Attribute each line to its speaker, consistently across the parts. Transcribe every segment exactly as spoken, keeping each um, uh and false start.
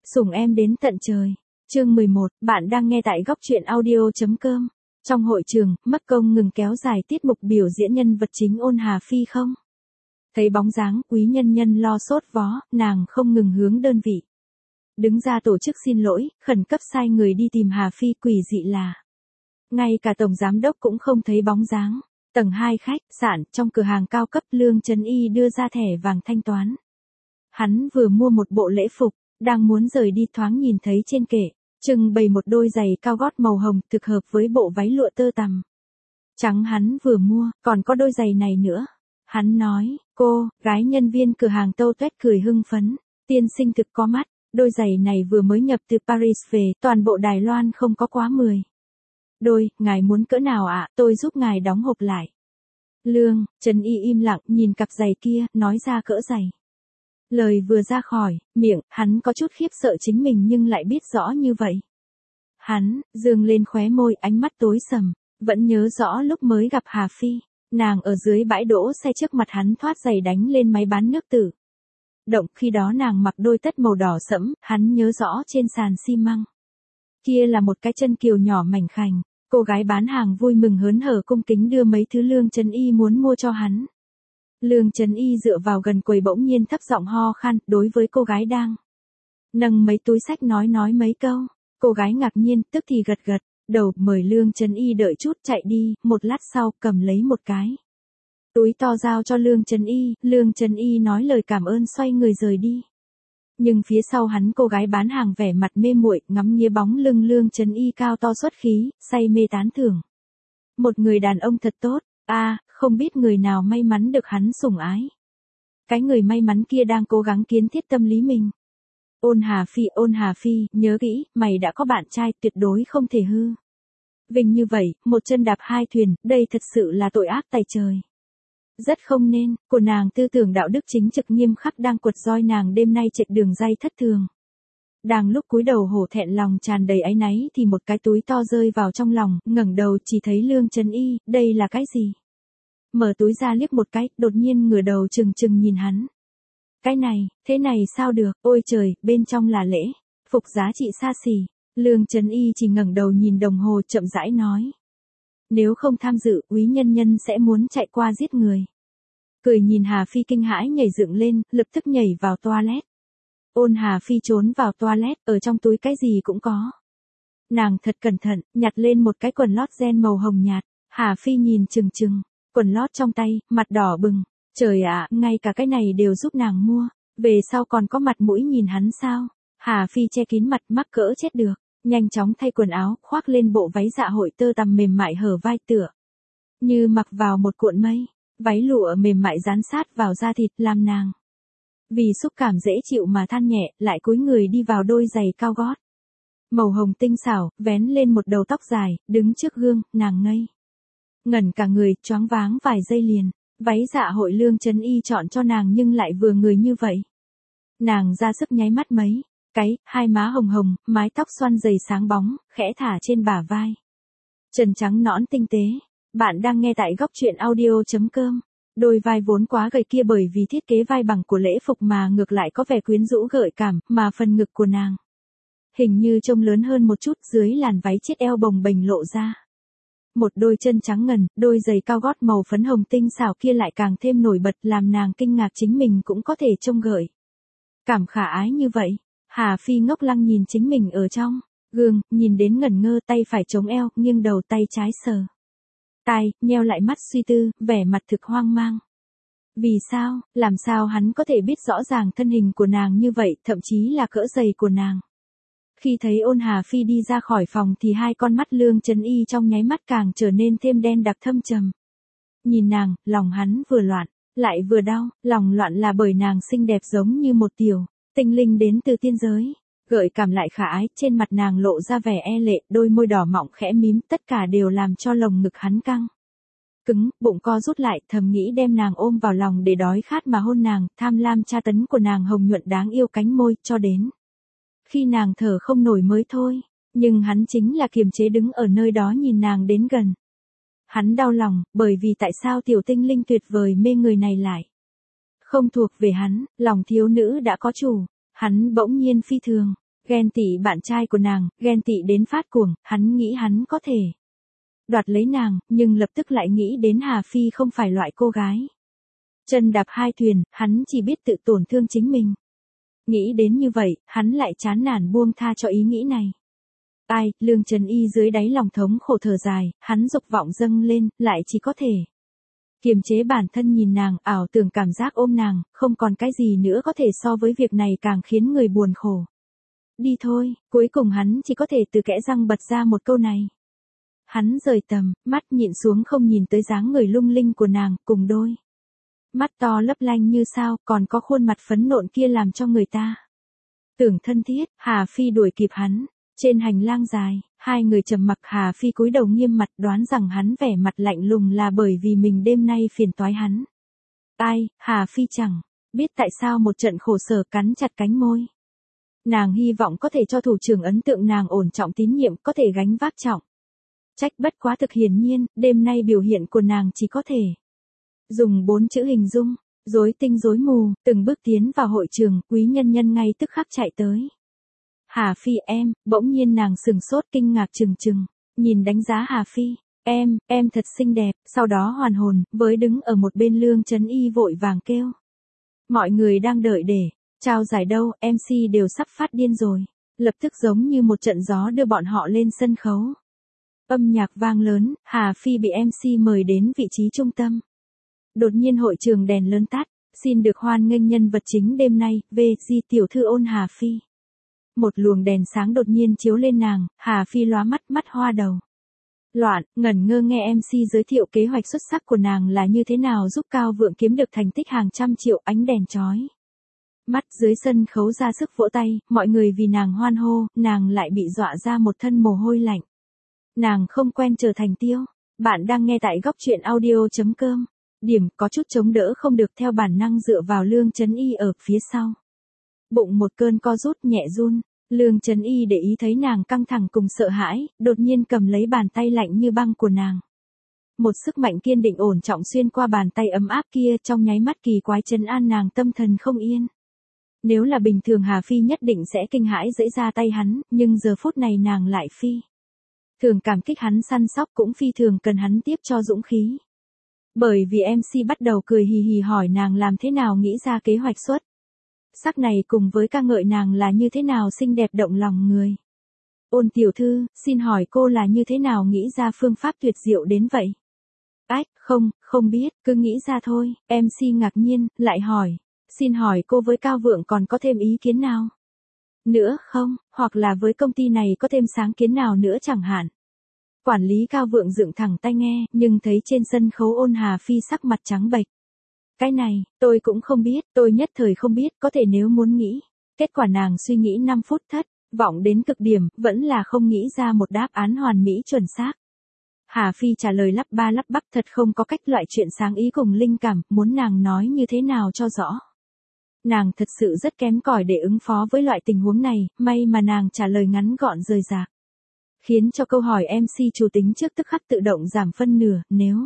Speaker 1: Sủng em đến tận trời. Chương mười một, bạn đang nghe tại góc truyện audio.com. Trong hội trường, mất công ngừng kéo dài tiết mục biểu diễn nhân vật chính Ôn Hà Phi không? Thấy bóng dáng, Quý Nhân Nhân lo sốt vó, nàng không ngừng hướng đơn vị. Đứng ra tổ chức xin lỗi, khẩn cấp sai người đi tìm Hà Phi, quỷ dị là. Ngay cả tổng giám đốc cũng không thấy bóng dáng. Tầng hai khách sạn trong cửa hàng cao cấp, Lương Chấn Y đưa ra thẻ vàng thanh toán. Hắn vừa mua một bộ lễ phục, đang muốn rời đi thoáng nhìn thấy trên kệ, trưng bày một đôi giày cao gót màu hồng thực hợp với bộ váy lụa tơ tằm trắng hắn vừa mua, còn có đôi giày này nữa. Hắn nói, cô, gái nhân viên cửa hàng tâu tuét cười hưng phấn, tiên sinh thực có mắt, đôi giày này vừa mới nhập từ Paris về, toàn bộ Đài Loan không có quá mười đôi, ngài muốn cỡ nào ạ, tôi giúp ngài đóng hộp lại. Lương Chấn Y im lặng nhìn cặp giày kia, nói ra cỡ giày. Lời vừa ra khỏi miệng, hắn có chút khiếp sợ chính mình nhưng lại biết rõ như vậy. Hắn dương lên khóe môi, ánh mắt tối sầm, vẫn nhớ rõ lúc mới gặp Hà Phi, nàng ở dưới bãi đỗ xe trước mặt hắn thoát giày đánh lên máy bán nước tự động, khi đó nàng mặc đôi tất màu đỏ sẫm, hắn nhớ rõ trên sàn xi măng. Kia là một cái chân kiều nhỏ mảnh khảnh, cô gái bán hàng vui mừng hớn hở cung kính đưa mấy thứ Lương Chấn Y muốn mua cho hắn. Lương Chấn Y dựa vào gần quầy bỗng nhiên thấp giọng ho khan, đối với cô gái đang nâng mấy túi sách nói nói mấy câu. Cô gái ngạc nhiên, tức thì gật gật đầu, mời Lương Chấn Y đợi chút, chạy đi, một lát sau cầm lấy một cái túi to giao cho Lương Chấn Y. Lương Chấn Y nói lời cảm ơn xoay người rời đi. Nhưng phía sau hắn cô gái bán hàng vẻ mặt mê muội, ngắm nghía bóng lưng Lương Chấn Y cao to xuất khí, say mê tán thưởng. Một người đàn ông thật tốt, a à, không biết người nào may mắn được hắn sủng ái. Cái người may mắn kia đang cố gắng kiến thiết tâm lý mình. Ôn Hà Phi, Ôn Hà Phi, nhớ kỹ, mày đã có bạn trai, tuyệt đối không thể hư vinh như vậy, một chân đạp hai thuyền, đây thật sự là tội ác tày trời. Rất không nên, của nàng tư tưởng đạo đức chính trực nghiêm khắc đang quật roi nàng đêm nay trệt đường ray thất thường. Đang lúc cúi đầu hổ thẹn lòng tràn đầy áy náy thì một cái túi to rơi vào trong lòng, ngẩng đầu chỉ thấy Lương Chấn Y, đây là cái gì? Mở túi ra liếc một cái, đột nhiên ngửa đầu trừng trừng nhìn hắn. Cái này, thế này sao được, ôi trời, bên trong là lễ phục giá trị xa xỉ. Lương Chấn Y chỉ ngẩng đầu nhìn đồng hồ chậm rãi nói. Nếu không tham dự, Quý Nhân Nhân sẽ muốn chạy qua giết người. Cười nhìn Hà Phi kinh hãi nhảy dựng lên, lập tức nhảy vào toilet. Ôn Hà Phi trốn vào toilet, ở trong túi cái gì cũng có. Nàng thật cẩn thận, nhặt lên một cái quần lót ren màu hồng nhạt. Hà Phi nhìn chừng chừng quần lót trong tay, mặt đỏ bừng. Trời ạ, ngay cả cái này đều giúp nàng mua. Về sau còn có mặt mũi nhìn hắn sao? Hà Phi che kín mặt, mắc cỡ chết được. Nhanh chóng thay quần áo, khoác lên bộ váy dạ hội tơ tằm mềm mại hở vai tựa như mặc vào một cuộn mây. Váy lụa mềm mại dán sát vào da thịt làm nàng vì xúc cảm dễ chịu mà than nhẹ, lại cúi người đi vào đôi giày cao gót màu hồng tinh xảo, vén lên một đầu tóc dài, đứng trước gương, nàng ngây ngẩn cả người, choáng váng vài giây liền. Váy dạ hội Lương Chấn Y chọn cho nàng nhưng lại vừa người như vậy. Nàng ra sức nháy mắt mấy cái, hai má hồng hồng, mái tóc xoăn dày sáng bóng, khẽ thả trên bả vai. Chân trắng nõn tinh tế. Bạn đang nghe tại góc truyện audio.com. Đôi vai vốn quá gầy kia bởi vì thiết kế vai bằng của lễ phục mà ngược lại có vẻ quyến rũ gợi cảm, mà phần ngực của nàng hình như trông lớn hơn một chút, dưới làn váy chiếc eo bồng bềnh lộ ra. Một đôi chân trắng ngần, đôi giày cao gót màu phấn hồng tinh xảo kia lại càng thêm nổi bật, làm nàng kinh ngạc chính mình cũng có thể trông gợi cảm khả ái như vậy. Hà Phi ngốc lăng nhìn chính mình ở trong gương, nhìn đến ngẩn ngơ, tay phải chống eo, nghiêng đầu, tay trái sờ tai, nheo lại mắt suy tư, vẻ mặt thực hoang mang. Vì sao, làm sao hắn có thể biết rõ ràng thân hình của nàng như vậy, thậm chí là cỡ giày của nàng. Khi thấy Ôn Hà Phi đi ra khỏi phòng thì hai con mắt Lương Chấn Y trong nháy mắt càng trở nên thêm đen đặc thâm trầm. Nhìn nàng, lòng hắn vừa loạn, lại vừa đau, lòng loạn là bởi nàng xinh đẹp giống như một tiểu tinh linh đến từ tiên giới, gợi cảm lại khả ái, trên mặt nàng lộ ra vẻ e lệ, đôi môi đỏ mọng khẽ mím, tất cả đều làm cho lồng ngực hắn căng cứng, bụng co rút lại, thầm nghĩ đem nàng ôm vào lòng để đói khát mà hôn nàng, tham lam tra tấn của nàng hồng nhuận đáng yêu cánh môi, cho đến khi nàng thở không nổi mới thôi. Nhưng hắn chính là kiềm chế đứng ở nơi đó nhìn nàng đến gần. Hắn đau lòng, bởi vì tại sao tiểu tinh linh tuyệt vời mê người này lại không thuộc về hắn, lòng thiếu nữ đã có chủ. Hắn bỗng nhiên phi thường Ghen tị bạn trai của nàng, ghen tị đến phát cuồng, hắn nghĩ hắn có thể đoạt lấy nàng, nhưng lập tức lại nghĩ đến Hà Phi không phải loại cô gái chân đạp hai thuyền, hắn chỉ biết tự tổn thương chính mình. Nghĩ đến như vậy, hắn lại chán nản buông tha cho ý nghĩ này. Ai, Lương Trấn Y dưới đáy lòng thống khổ thở dài, hắn dục vọng dâng lên, lại chỉ có thể kiềm chế bản thân nhìn nàng, ảo tưởng cảm giác ôm nàng, không còn cái gì nữa có thể so với việc này càng khiến người buồn khổ. Đi thôi, cuối cùng hắn chỉ có thể từ kẽ răng bật ra một câu này. Hắn rời tầm, mắt nhịn xuống không nhìn tới dáng người lung linh của nàng, cùng đôi mắt to lấp lánh như sao, còn có khuôn mặt phấn nộn kia làm cho người ta tưởng thân thiết. Hà Phi đuổi kịp hắn. Trên hành lang dài, hai người trầm mặc. Hà Phi cúi đầu nghiêm mặt, đoán rằng hắn vẻ mặt lạnh lùng là bởi vì mình đêm nay phiền toái hắn. Ai, Hà Phi chẳng biết tại sao một trận khổ sở, cắn chặt cánh môi. Nàng hy vọng có thể cho thủ trưởng ấn tượng nàng ổn trọng tín nhiệm, có thể gánh vác trọng trách, bất quá thực hiển nhiên, đêm nay biểu hiện của nàng chỉ có thể dùng bốn chữ hình dung: rối tinh rối mù. Từng bước tiến vào hội trường, Quý Nhân Nhân ngay tức khắc chạy tới. Hà Phi em, bỗng nhiên nàng sừng sốt kinh ngạc trừng trừng, nhìn đánh giá Hà Phi, em, em thật xinh đẹp, sau đó hoàn hồn, với đứng ở một bên Lương Trấn Y vội vàng kêu. Mọi người đang đợi để trao giải đâu, em xê đều sắp phát điên rồi, lập tức giống như một trận gió đưa bọn họ lên sân khấu. Âm nhạc vang lớn, Hà Phi bị em xê mời đến vị trí trung tâm. Đột nhiên hội trường đèn lớn tắt, xin được hoan nghênh nhân vật chính đêm nay, vê giê tiểu thư Ôn Hà Phi. Một luồng đèn sáng đột nhiên chiếu lên nàng, Hà Phi lóa mắt, mắt hoa đầu loạn, ngẩn ngơ nghe em xê giới thiệu kế hoạch xuất sắc của nàng là như thế nào giúp Cao Vượng kiếm được thành tích hàng trăm triệu. Ánh đèn chói mắt dưới sân khấu ra sức vỗ tay, mọi người vì nàng hoan hô, nàng lại bị dọa ra một thân mồ hôi lạnh. Nàng không quen trở thành tiêu. Bạn đang nghe tại góc truyện audio chấm com. Điểm có chút chống đỡ không được, theo bản năng dựa vào Lương Trấn Y ở phía sau. Bụng một cơn co rút nhẹ run, Lương Trấn Y để ý thấy nàng căng thẳng cùng sợ hãi, đột nhiên cầm lấy bàn tay lạnh như băng của nàng. Một sức mạnh kiên định ổn trọng xuyên qua bàn tay ấm áp kia, trong nháy mắt kỳ quái trấn an nàng tâm thần không yên. Nếu là bình thường Hà Phi nhất định sẽ kinh hãi giãy ra tay hắn, nhưng giờ phút này nàng lại phi thường cảm kích hắn săn sóc, cũng phi thường cần hắn tiếp cho dũng khí. Bởi vì em xê bắt đầu cười hì hì hỏi nàng làm thế nào nghĩ ra kế hoạch xuất sắc này, cùng với ca ngợi nàng là như thế nào xinh đẹp động lòng người. Ôn tiểu thư, xin hỏi cô là như thế nào nghĩ ra phương pháp tuyệt diệu đến vậy? Ách, không, không biết, cứ nghĩ ra thôi. em xê ngạc nhiên, lại hỏi, xin hỏi cô với Cao Vượng còn có thêm ý kiến nào nữa không, hoặc là với công ty này có thêm sáng kiến nào nữa chẳng hạn. Quản lý Cao Vượng dựng thẳng tai nghe, nhưng thấy trên sân khấu Ôn Hà Phi sắc mặt trắng bệch. Cái này, tôi cũng không biết, tôi nhất thời không biết, có thể nếu muốn nghĩ. Kết quả nàng suy nghĩ năm phút thất vọng đến cực điểm, vẫn là không nghĩ ra một đáp án hoàn mỹ chuẩn xác. Hà Phi trả lời lắp ba lắp bắp, thật không có cách, loại chuyện sáng ý cùng linh cảm, muốn nàng nói như thế nào cho rõ. Nàng thật sự rất kém cỏi để ứng phó với loại tình huống này, may mà nàng trả lời ngắn gọn rời rạc, khiến cho câu hỏi em xê chủ tính trước tức khắc tự động giảm phân nửa, nếu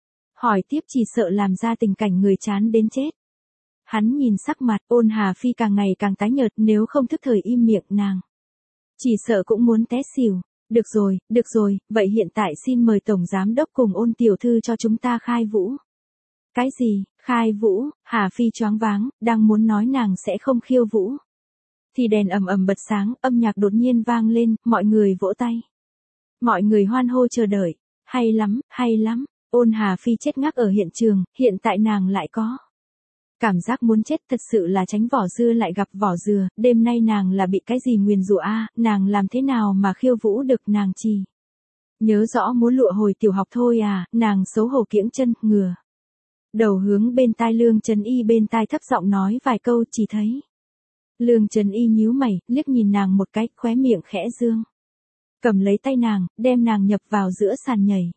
Speaker 1: hỏi tiếp chỉ sợ làm ra tình cảnh người chán đến chết. Hắn nhìn sắc mặt Ôn Hà Phi càng ngày càng tái nhợt, nếu không thức thời im miệng nàng chỉ sợ cũng muốn té xỉu. Được rồi, được rồi, vậy hiện tại xin mời Tổng Giám Đốc cùng Ôn tiểu thư cho chúng ta khai vũ. Cái gì, khai vũ? Hà Phi choáng váng, đang muốn nói nàng sẽ không khiêu vũ. Thì đèn ầm ầm bật sáng, âm nhạc đột nhiên vang lên, mọi người vỗ tay. Mọi người hoan hô chờ đợi. Hay lắm, hay lắm. Ôn Hà Phi chết ngắc ở hiện trường, hiện tại nàng lại có cảm giác muốn chết, thật sự là tránh vỏ dưa lại gặp vỏ dừa. Đêm nay nàng là bị cái gì nguyền rủa a? Nàng làm thế nào mà khiêu vũ được, nàng chỉ nhớ rõ múa lụa hồi tiểu học thôi à. Nàng xấu hổ kiễng chân, ngửa đầu hướng bên tai Lương Trấn Y bên tai thấp giọng nói vài câu, chỉ thấy Lương Trấn Y nhíu mày, liếc nhìn nàng một cái, khóe miệng khẽ dương, cầm lấy tay nàng, đem nàng nhập vào giữa sàn nhảy.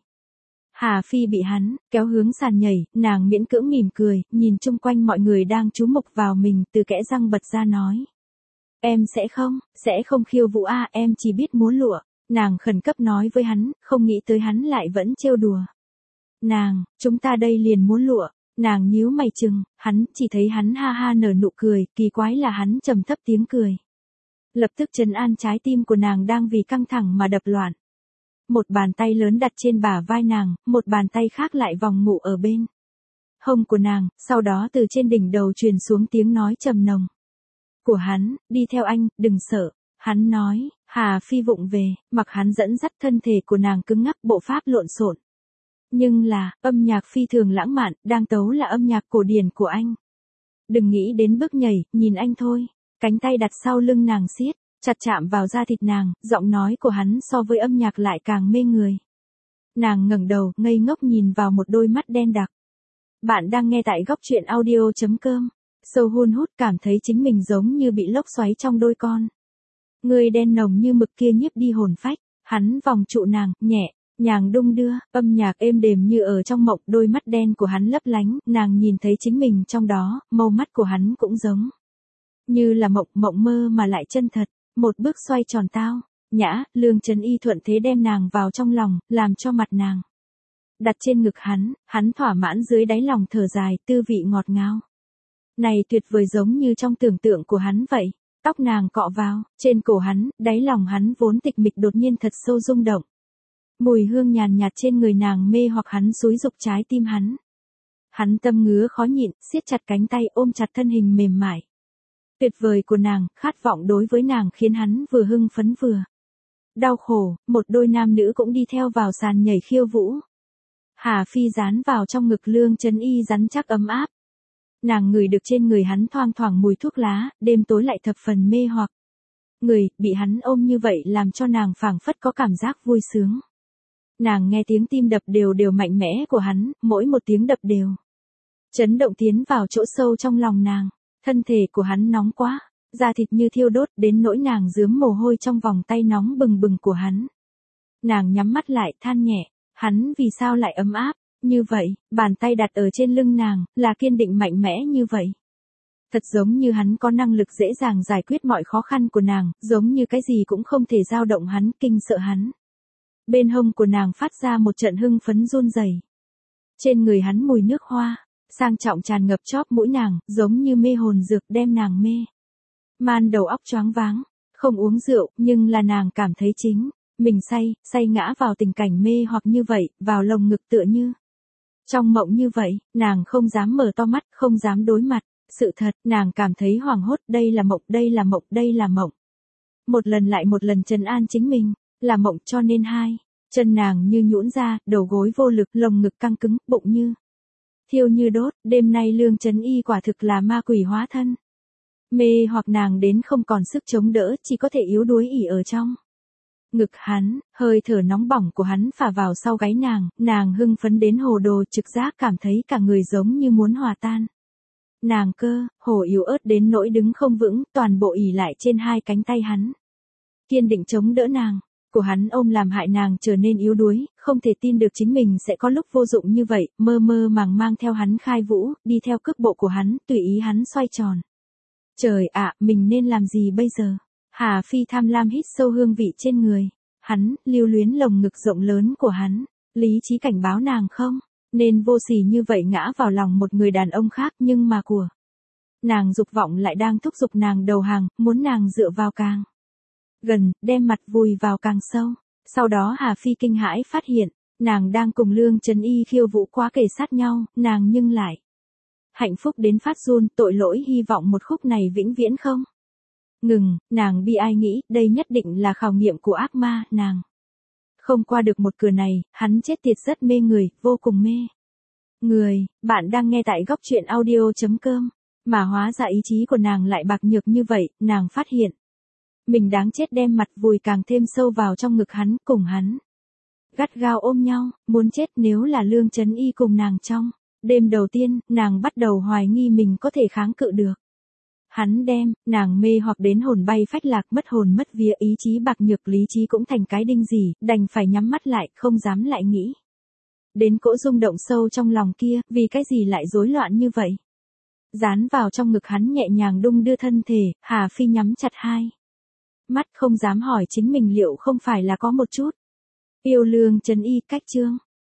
Speaker 1: Hà Phi bị hắn kéo hướng sàn nhảy, nàng miễn cưỡng mỉm cười, nhìn chung quanh mọi người đang chú mục vào mình, từ kẽ răng bật ra nói: Em sẽ không, sẽ không khiêu vũ a, em chỉ biết múa lụa. Nàng khẩn cấp nói với hắn, không nghĩ tới hắn lại vẫn trêu đùa nàng, chúng ta đây liền múa lụa. Nàng nhíu mày chừng, hắn chỉ thấy hắn ha ha nở nụ cười, kỳ quái là hắn trầm thấp tiếng cười lập tức trấn an trái tim của nàng đang vì căng thẳng mà đập loạn. Một bàn tay lớn đặt trên bả vai nàng, một bàn tay khác lại vòng ngụ ở bên hông của nàng, sau đó từ trên đỉnh đầu truyền xuống tiếng nói trầm nồng của hắn, đi theo anh, đừng sợ. Hắn nói, Hà Phi vụng về, mặc hắn dẫn dắt thân thể của nàng cứng ngắc, bộ pháp lộn xộn. Nhưng là, âm nhạc phi thường lãng mạn, đang tấu là âm nhạc cổ điển của anh. Đừng nghĩ đến bước nhảy, nhìn anh thôi. Cánh tay đặt sau lưng nàng siết, chặt chạm vào da thịt nàng, giọng nói của hắn so với âm nhạc lại càng mê người. Nàng ngẩng đầu, ngây ngốc nhìn vào một đôi mắt đen đặc. Bạn đang nghe tại góc truyện audio chấm com. Sâu hun hút cảm thấy chính mình giống như bị lốc xoáy trong đôi con. Người đen nồng như mực kia nhiếp đi hồn phách, hắn vòng trụ nàng, nhẹ, nhàng đung đưa, âm nhạc êm đềm như ở trong mộng, đôi mắt đen của hắn lấp lánh, nàng nhìn thấy chính mình trong đó, màu mắt của hắn cũng giống như là mộng, mộng mơ mà lại chân thật, một bước xoay tròn tao, nhã, Lương Trấn Y thuận thế đem nàng vào trong lòng, làm cho mặt nàng đặt trên ngực hắn, hắn thỏa mãn dưới đáy lòng thở dài, tư vị ngọt ngào. Này tuyệt vời giống như trong tưởng tượng của hắn vậy. Tóc nàng cọ vào, trên cổ hắn, đáy lòng hắn vốn tịch mịch đột nhiên thật sâu rung động. Mùi hương nhàn nhạt trên người nàng mê hoặc hắn xúi dục trái tim hắn. Hắn tâm ngứa khó nhịn, siết chặt cánh tay ôm chặt thân hình mềm mại. Tuyệt vời của nàng, khát vọng đối với nàng khiến hắn vừa hưng phấn vừa đau khổ, một đôi nam nữ cũng đi theo vào sàn nhảy khiêu vũ. Hà Phi dán vào trong ngực Lương Trấn Y rắn chắc ấm áp. Nàng ngửi được trên người hắn thoang thoảng mùi thuốc lá, đêm tối lại thập phần mê hoặc. Người, bị hắn ôm như vậy làm cho nàng phảng phất có cảm giác vui sướng. Nàng nghe tiếng tim đập đều đều mạnh mẽ của hắn, mỗi một tiếng đập đều chấn động tiến vào chỗ sâu trong lòng nàng. Thân thể của hắn nóng quá, da thịt như thiêu đốt đến nỗi nàng rướm mồ hôi trong vòng tay nóng bừng bừng của hắn. Nàng nhắm mắt lại than nhẹ, hắn vì sao lại ấm áp. Như vậy, bàn tay đặt ở trên lưng nàng, là kiên định mạnh mẽ như vậy. Thật giống như hắn có năng lực dễ dàng giải quyết mọi khó khăn của nàng, giống như cái gì cũng không thể dao động hắn, kinh sợ hắn. Bên hông của nàng phát ra một trận hưng phấn run rẩy. Trên người hắn mùi nước hoa, sang trọng tràn ngập chóp mũi nàng, giống như mê hồn dược đem nàng mê man đầu óc choáng váng. Không uống rượu, nhưng là nàng cảm thấy chính mình say, say ngã vào tình cảnh mê hoặc như vậy, vào lồng ngực tựa như trong mộng như vậy, nàng không dám mở to mắt, không dám đối mặt. Sự thật, nàng cảm thấy hoảng hốt, đây là mộng, đây là mộng, đây là mộng. Một lần lại một lần trấn an chính mình, là mộng cho nên hai. Chân nàng như nhũn ra, đầu gối vô lực, lồng ngực căng cứng, bụng như thiêu như đốt. Đêm nay Lương Trấn Y quả thực là ma quỷ hóa thân. Mê hoặc nàng đến không còn sức chống đỡ, chỉ có thể yếu đuối ỉ ở trong ngực hắn, hơi thở nóng bỏng của hắn phả vào sau gáy nàng, nàng hưng phấn đến hồ đồ, trực giác cảm thấy cả người giống như muốn hòa tan. Nàng cơ, hồ yếu ớt đến nỗi đứng không vững, toàn bộ ỉ lại trên hai cánh tay hắn. Kiên định chống đỡ nàng, của hắn ôm làm hại nàng trở nên yếu đuối, không thể tin được chính mình sẽ có lúc vô dụng như vậy, mơ mơ màng mang theo hắn khai vũ, đi theo cước bộ của hắn, tùy ý hắn xoay tròn. Trời ạ, mình nên làm gì bây giờ? Hà Phi tham lam hít sâu hương vị trên người. Hắn, lưu luyến lồng ngực rộng lớn của hắn. Lý trí cảnh báo nàng không? Nên vô sỉ như vậy ngã vào lòng một người đàn ông khác nhưng mà của nàng dục vọng lại đang thúc giục nàng đầu hàng, muốn nàng dựa vào càng gần, đem mặt vùi vào càng sâu. Sau đó Hà Phi kinh hãi phát hiện, nàng đang cùng Lương Trấn Y khiêu vũ quá kề sát nhau, nàng nhưng lại hạnh phúc đến phát run, tội lỗi hy vọng một khúc này vĩnh viễn không ngừng. Nàng bi ai nghĩ, đây nhất định là khảo nghiệm của ác ma, nàng không qua được một cửa này, hắn chết tiệt rất mê người, vô cùng mê người. Bạn đang nghe tại góc truyện audio chấm com, mà hóa ra ý chí của nàng lại bạc nhược như vậy. Nàng phát hiện mình đáng chết, đem mặt vùi càng thêm sâu vào trong ngực hắn, cùng hắn gắt gao ôm nhau, muốn chết. Nếu là Lương Trấn Y cùng nàng trong đêm đầu tiên, nàng bắt đầu hoài nghi mình có thể kháng cự được. Hắn đem nàng mê hoặc đến hồn bay phách lạc, mất hồn mất vía, ý chí bạc nhược, lý trí cũng thành cái đinh gì, đành phải nhắm mắt lại, không dám lại nghĩ đến cỗ rung động sâu trong lòng kia, vì cái gì lại rối loạn như vậy. Dán vào trong ngực hắn nhẹ nhàng đung đưa thân thể, Hà Phi nhắm chặt hai mắt, không dám hỏi chính mình liệu không phải là có một chút yêu Lương Trấn Y. Cách chương